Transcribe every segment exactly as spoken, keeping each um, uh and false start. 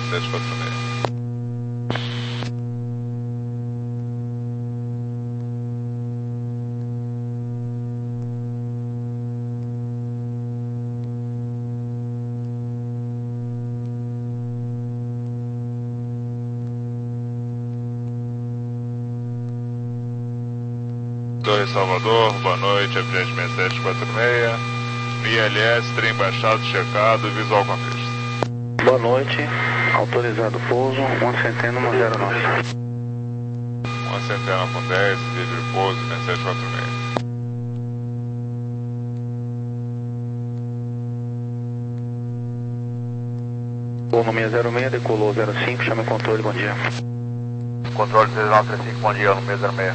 sete quatro seis. Torre Salvador, boa noite, Aviante seis sete quatro seis, I L S, trem baixado, checado, visual com a pista. Boa noite, autorizado pouso, uma centena, uma zero nove. Uma centena com dez, livre pouso, seis sete quatro seis. Voo no seis zero seis, decolou zero cinco, chame controle, bom dia. Controle três nove três cinco, bom dia, no seis zero seis.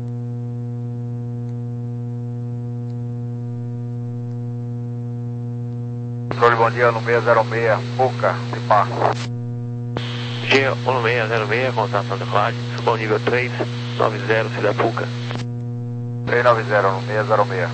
Controle, bom dia, no seis zero seis, Puca, Cipá. Dia um seis zero seis, contato Santa Clara, bom nível três nove zero, Cidade Puca. três nove zero, no seis zero seis.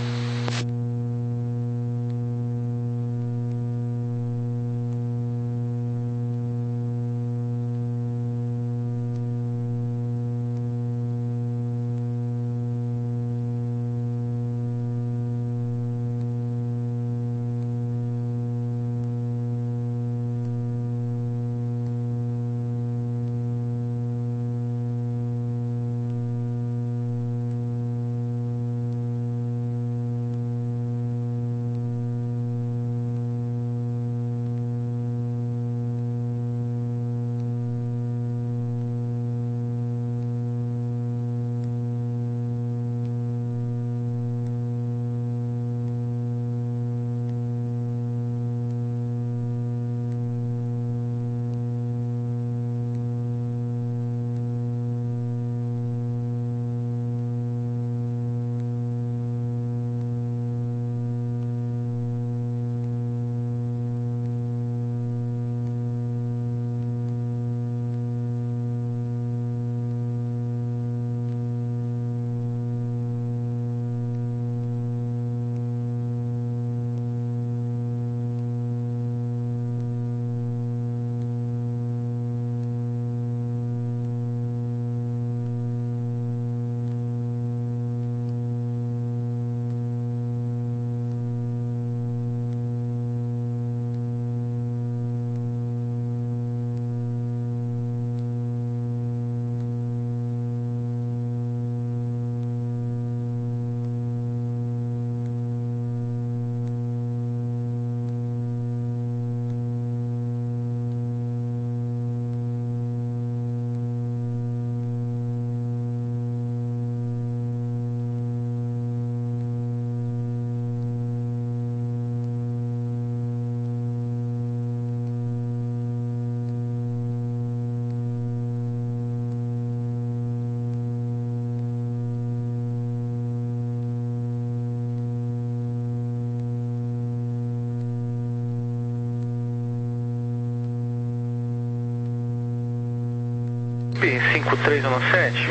cinco três um sete.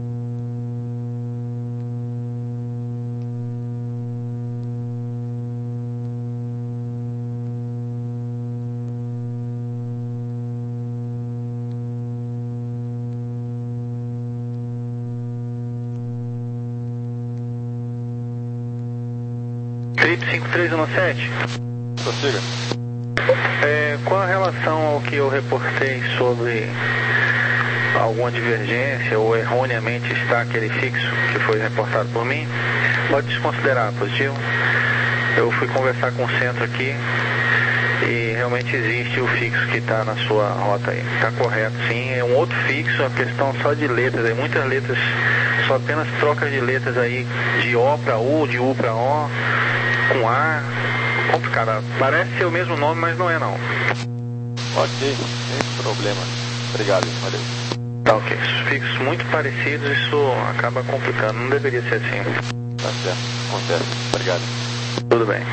Trip cinco três um sete. Prossiga. É, com a relação ao que eu reportei sobre alguma divergência ou erroneamente está aquele fixo que foi reportado por mim, pode desconsiderar, positivo. Eu fui conversar com o centro aqui e realmente existe o fixo que está na sua rota aí. Está correto, sim. É um outro fixo, a questão só de letras, aí muitas letras, só apenas trocas de letras aí, de O para U, de U para O, com A, complicado. Parece ser o mesmo nome, mas não é não. Ok, sem problema. Obrigado, valeu. Tá ok, fixos muito parecidos, isso acaba complicando, não deveria ser assim. Tá certo, acontece, obrigado. Tudo bem.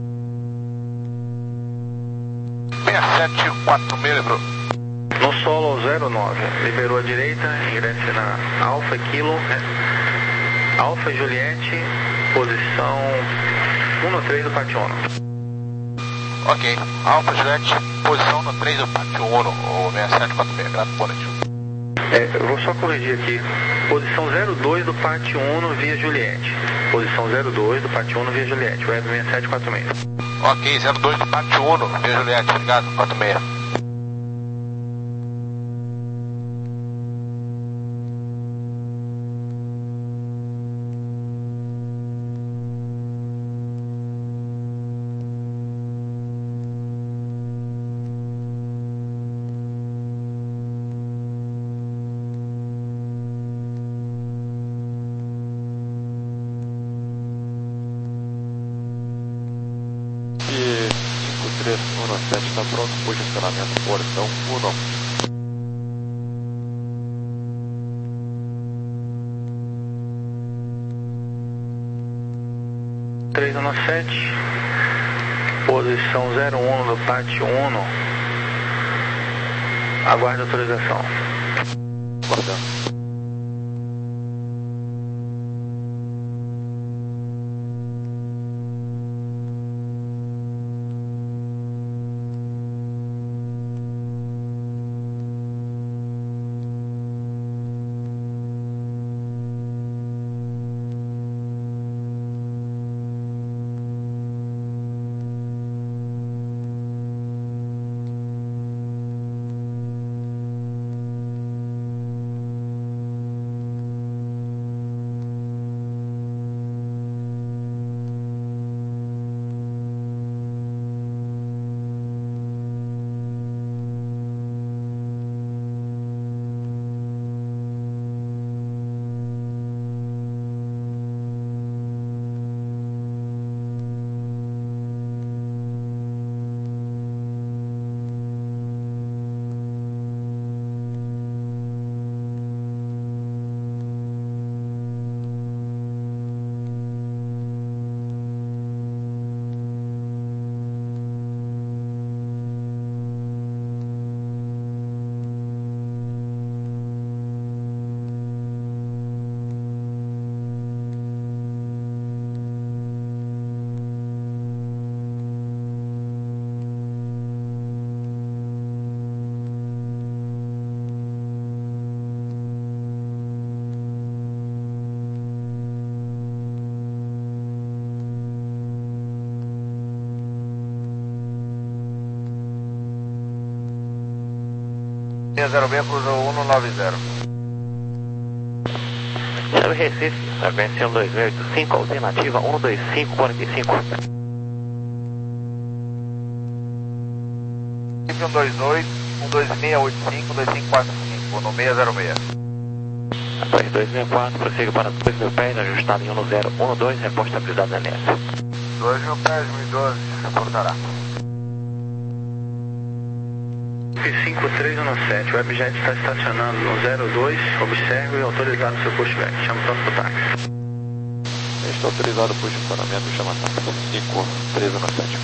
seis sete quatro seis, lembrou. No solo zero nove, liberou a direita, ingresse na Alfa Kilo, né? Alfa Juliette, posição um no três do Pationa. Ok. Alfa Juliette, posição no três do pátio Uno, ou seis sete quatro seis, grato, boa noite. É, eu vou só corrigir aqui. Posição zero dois do pátio Uno via Juliette. Posição zero dois do pátio Uno via Juliette, web seis sete quatro seis. Ok, zero dois do pátio Uno via Juliette, obrigado, quatro seis. cinco três um sete está pronto, posicionamento portão um. três um sete, posição zero um do pátio Uno. Aguarde a autorização. Guardando. zero seis, cruza um nove zero. Chave Recife, sequência um dois seis oito cinco, alternativa um dois cinco quatro cinco. um dois oito, um dois seis oito cinco, um dois cinco quatro cinco, no seis zero seis. Após dois seis quatro, prossiga para dois mil pés, ajustado em um zero um dois, reposta estabilidade da N S. dois mil pés, mil e doze, reportará. cinco três um sete, o Webjet está estacionando no zero dois, observe e autorizado seu pushback. Chama o próximo táxi. Está autorizado o posicionamento, chama táxi. cinco três um sete.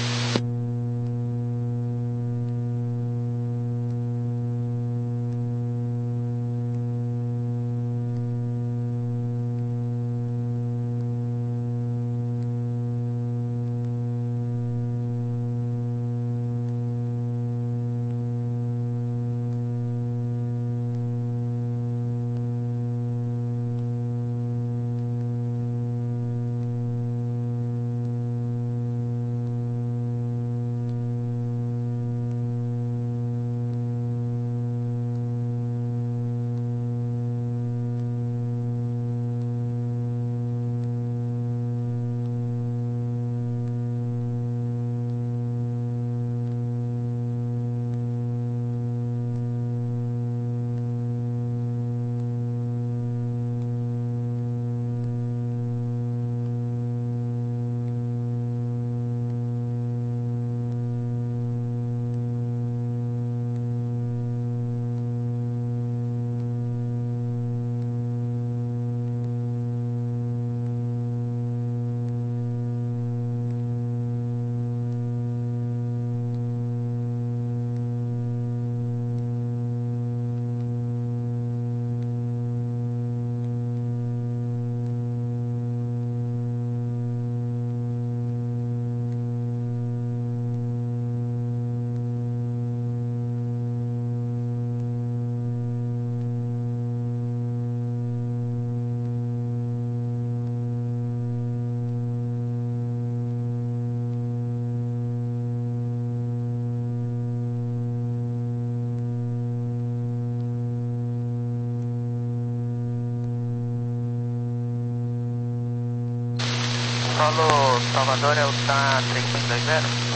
Solo Salvador é o T A três cinco dois zero.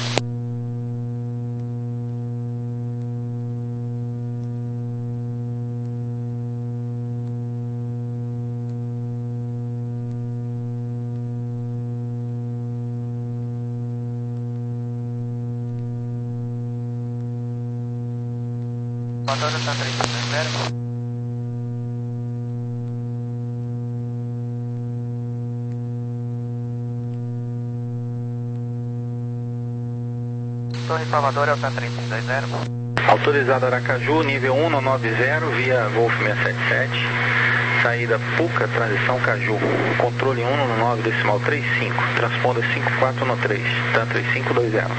Salvador T A três cinco dois zero. Torre Salvador é o T A três cinco dois zero. Autorizado Aracaju, nível um nove zero, via Golf seiscentos e setenta e sete. Saída Puca, transição Caju. Controle um no nove, decimal trinta e cinco. Transponder cinco quatro no três. T A três cinco dois zero.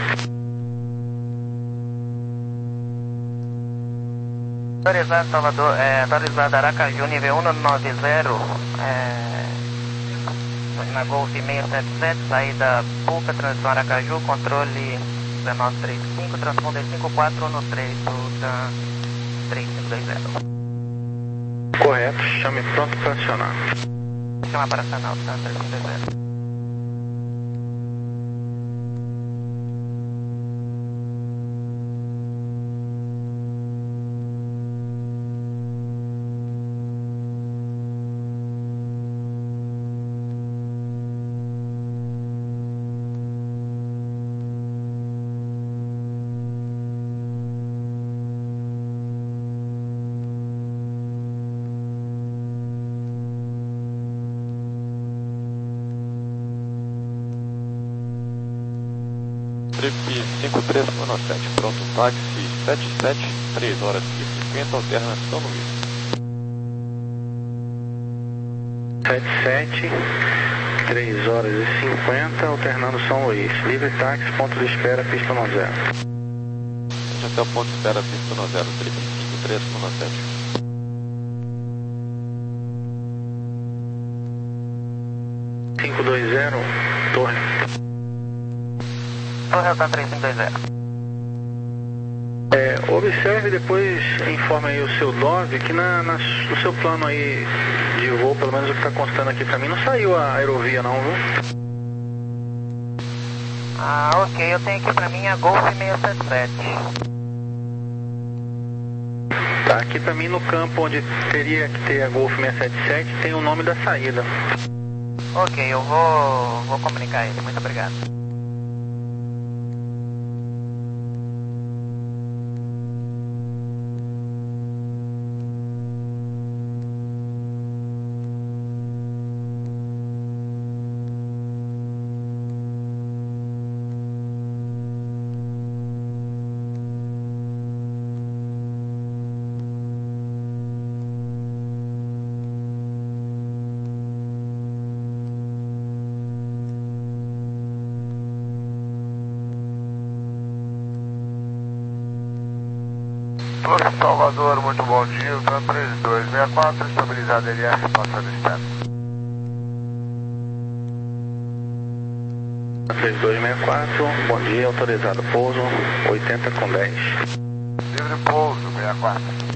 Autorizado Salvador, é, autorizado Aracaju, nível um nove zero. É, na Golf seiscentos e setenta e sete, saída Puca, transição Aracaju, controle dezenove trinta e cinco, transponder cinco quatro no três do T A três cinco dois zero. Correto, chame pronto para acionar. Chama para acionar o T A três cinco dois zero. Trip cinco três nove sete, pronto, táxi sete sete, três horas e cinquenta, alterna São Luís. sete sete, três horas e cinquenta, alternando São Luís. Livre táxi, ponto de espera, pista um zero. Até o ponto de espera, pista um zero, trip cinco três nove sete. cinco dois zero, torre. Torre é o T A três cinco dois zero. É, observe depois, informe aí o seu Dove, que na, na, no seu plano aí de voo, pelo menos o que está constando aqui para mim, não saiu a aerovia não, viu? Ah, ok, eu tenho aqui para mim a Golf seiscentos e setenta e sete. Tá, aqui para mim no campo onde teria que ter a Golf seiscentos e setenta e sete tem o nome da saída. Ok, eu vou, vou comunicar ele, muito obrigado. Torre Salvador, muito bom dia, T A três dois seis quatro, estabilizado L F, passando externo. três dois seis quatro, bom dia, autorizado pouso, oitenta com dez. Livre pouso, sessenta e quatro.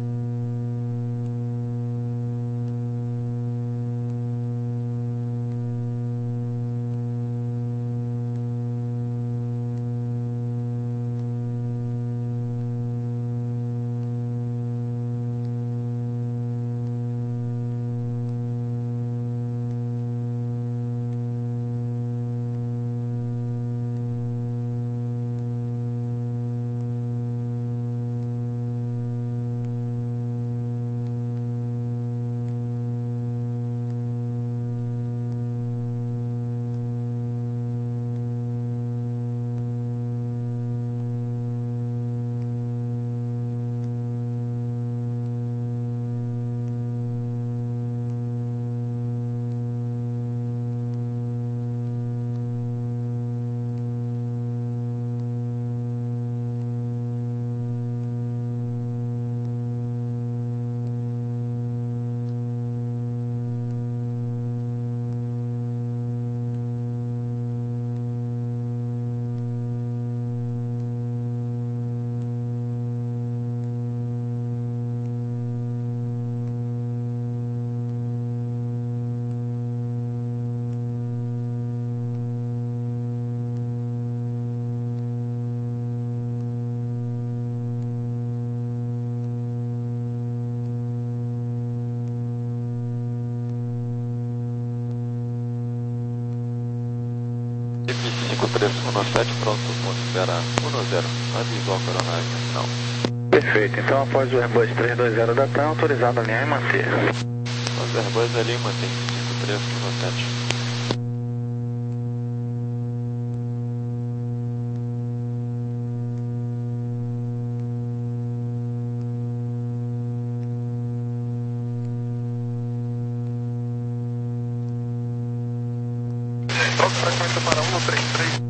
três um sete, pronto, ponto espera um zero, avisou a coronagem final. Perfeito, então após o Airbus trezentos e vinte da TAM, autorizado a alinhar e manter. Os Airbus ali mantém cinco três um sete. Troca frequência para um três três.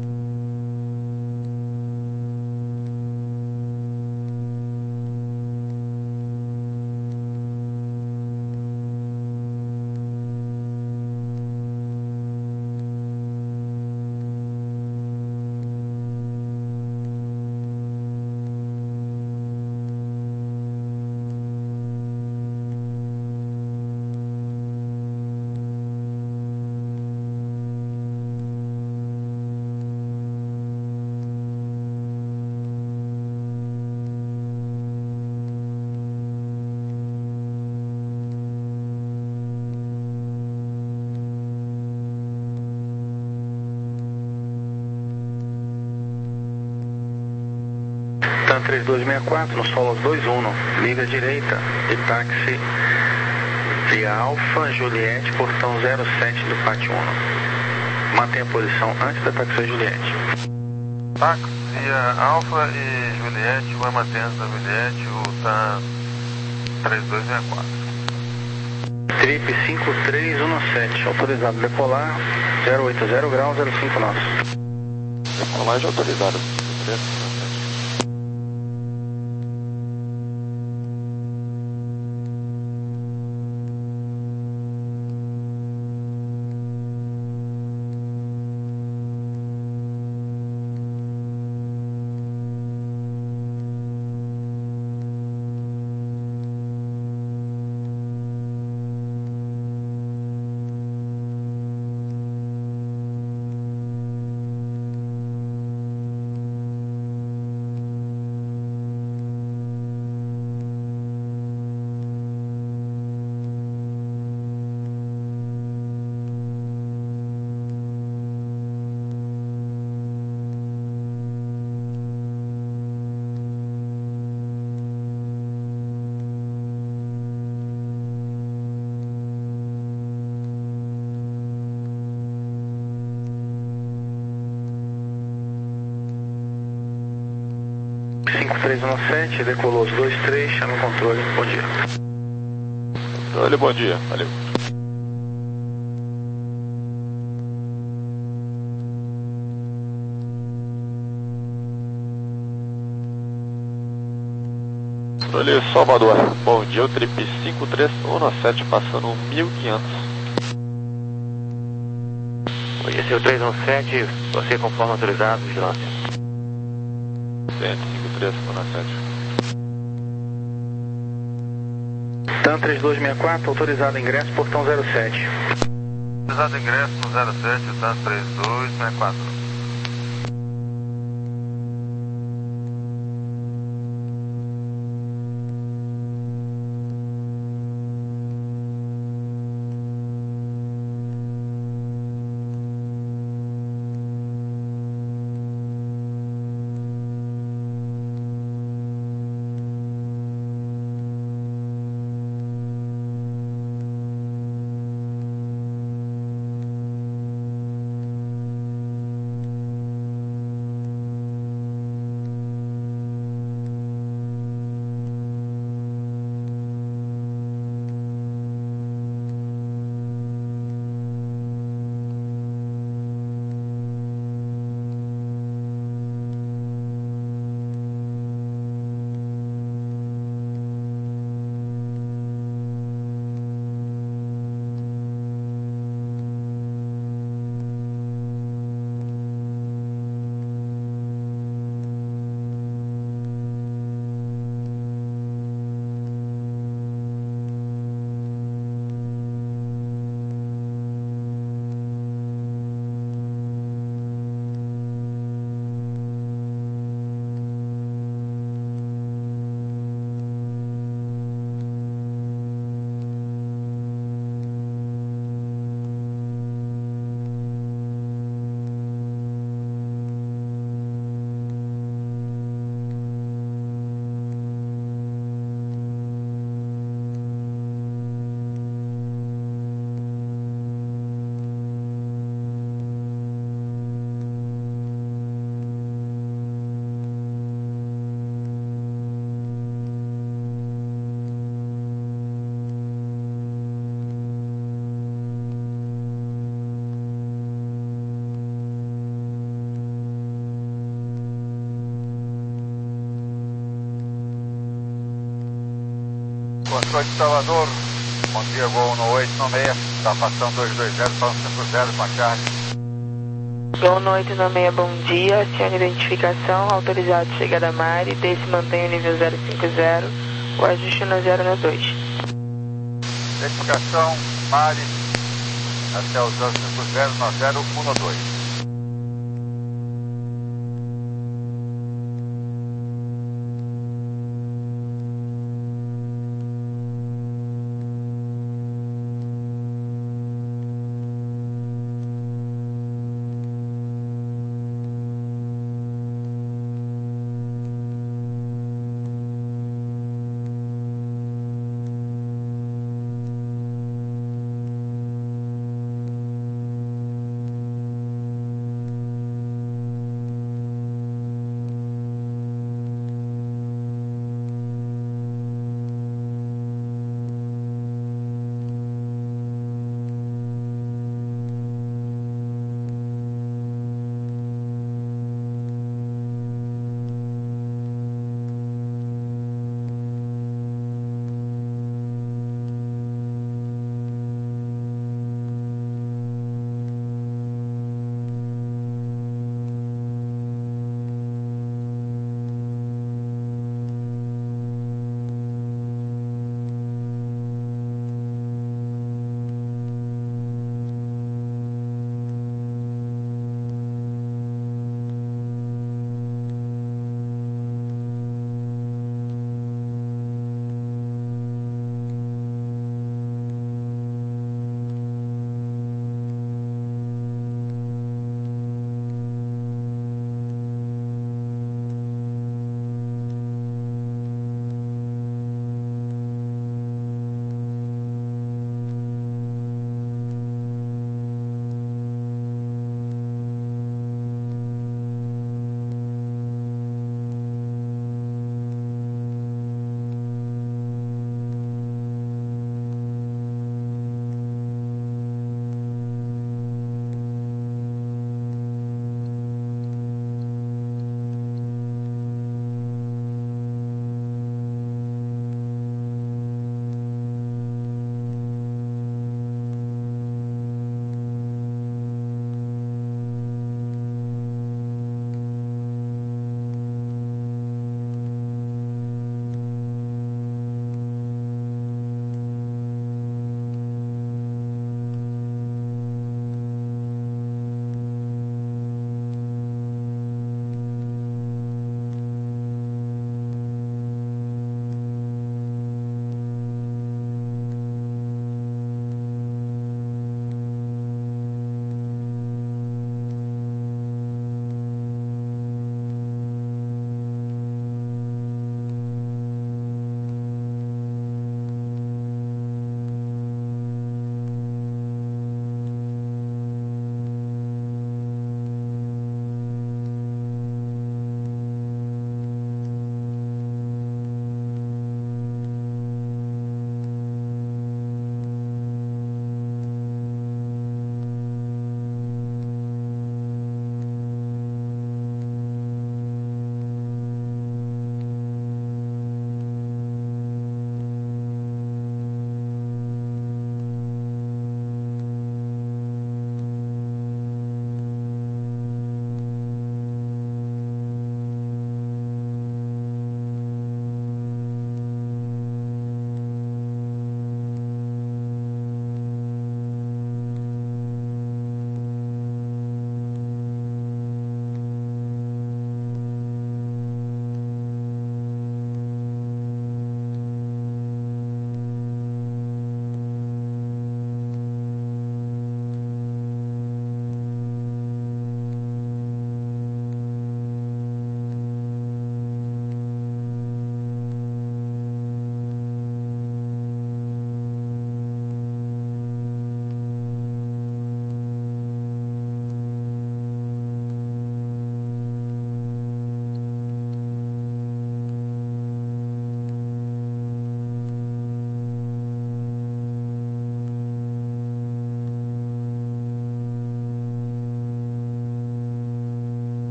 TAM três dois seis quatro, no Solos dois um, liga direita e táxi via Alfa Juliette, portão zero sete do Pátio um. Mantenha a posição antes da táxi Juliette. Táxi via Alfa e Juliette, vai mantendo da Juliette, o TAM três dois seis quatro. Trip cinco três um sete, autorizado a decolar, zero oito zero graus, zero cinco nós. Decolagem autorizada, cinco três um sete. cinco três um sete, decolou os dois três, chama o controle, bom dia. Controle, bom dia, valeu. Controle Salvador, bom dia, o trip cinco três um sete passando mil e quinhentos. Conheceu três um sete, você conforme autorizado, vigilância. cinco três um sete. TAM três dois seis quatro, autorizado ingresso, portão zero sete. Autorizado ingresso no zero sete, TAM três dois seis quatro. Boa noite, Salvador. Bom dia, voo no oito nove seis, está passando dois dois zero, falando cinco zero, com a Charlie. Gol no oito nove seis, bom dia, acione identificação, autorizado chegada a Mari, desce e mantém o nível zero cinco zero, o ajuste no zero no dois. Identificação, Mari, até o zero cinco zero, no zero um no dois.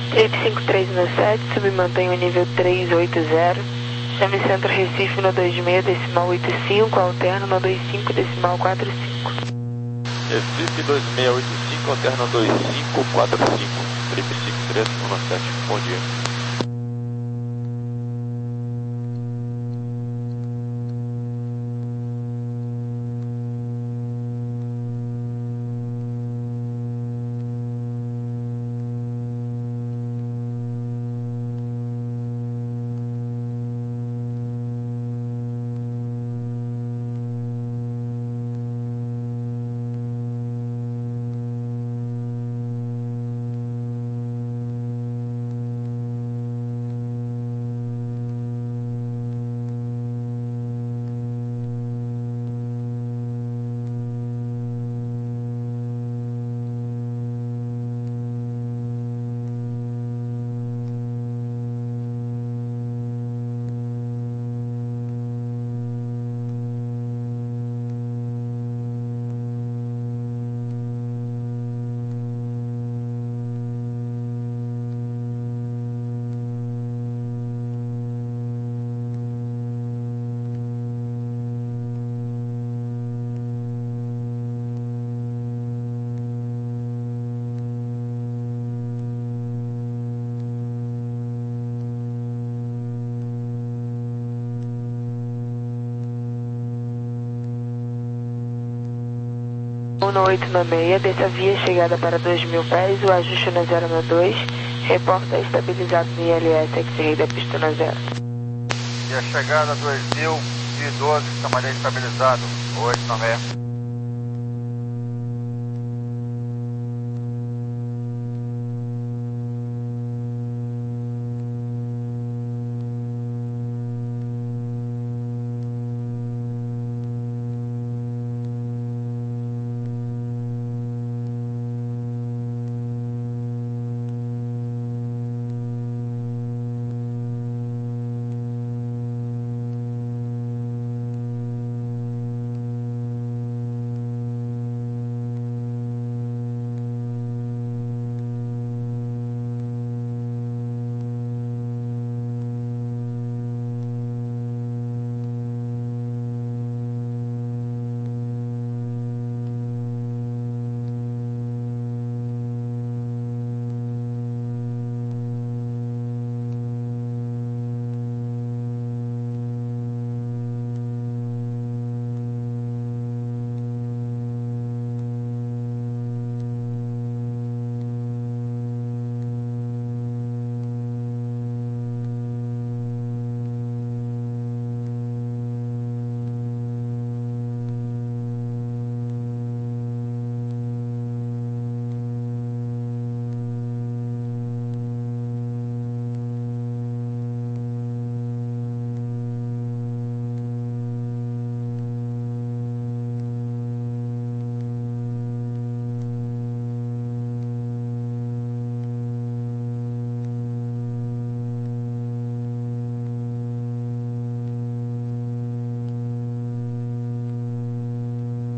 Trip cinco três um sete, submantenha o nível três oito zero. Chame Centro Recife no dois seis decimal oito cinco, alterno no dois cinco decimal quatro cinco. Recife dois seis oito cinco, alterno dois cinco quatro cinco. Trip cinco três um sete, bom dia. um oito nove seis, dessa via chegada para dois mil pés, o ajuste na zero nove dois, reporta estabilizado no I L S, X-Ray da pista na zero. E a chegada dois mil e doze, camarada estabilizado, oito nove seis.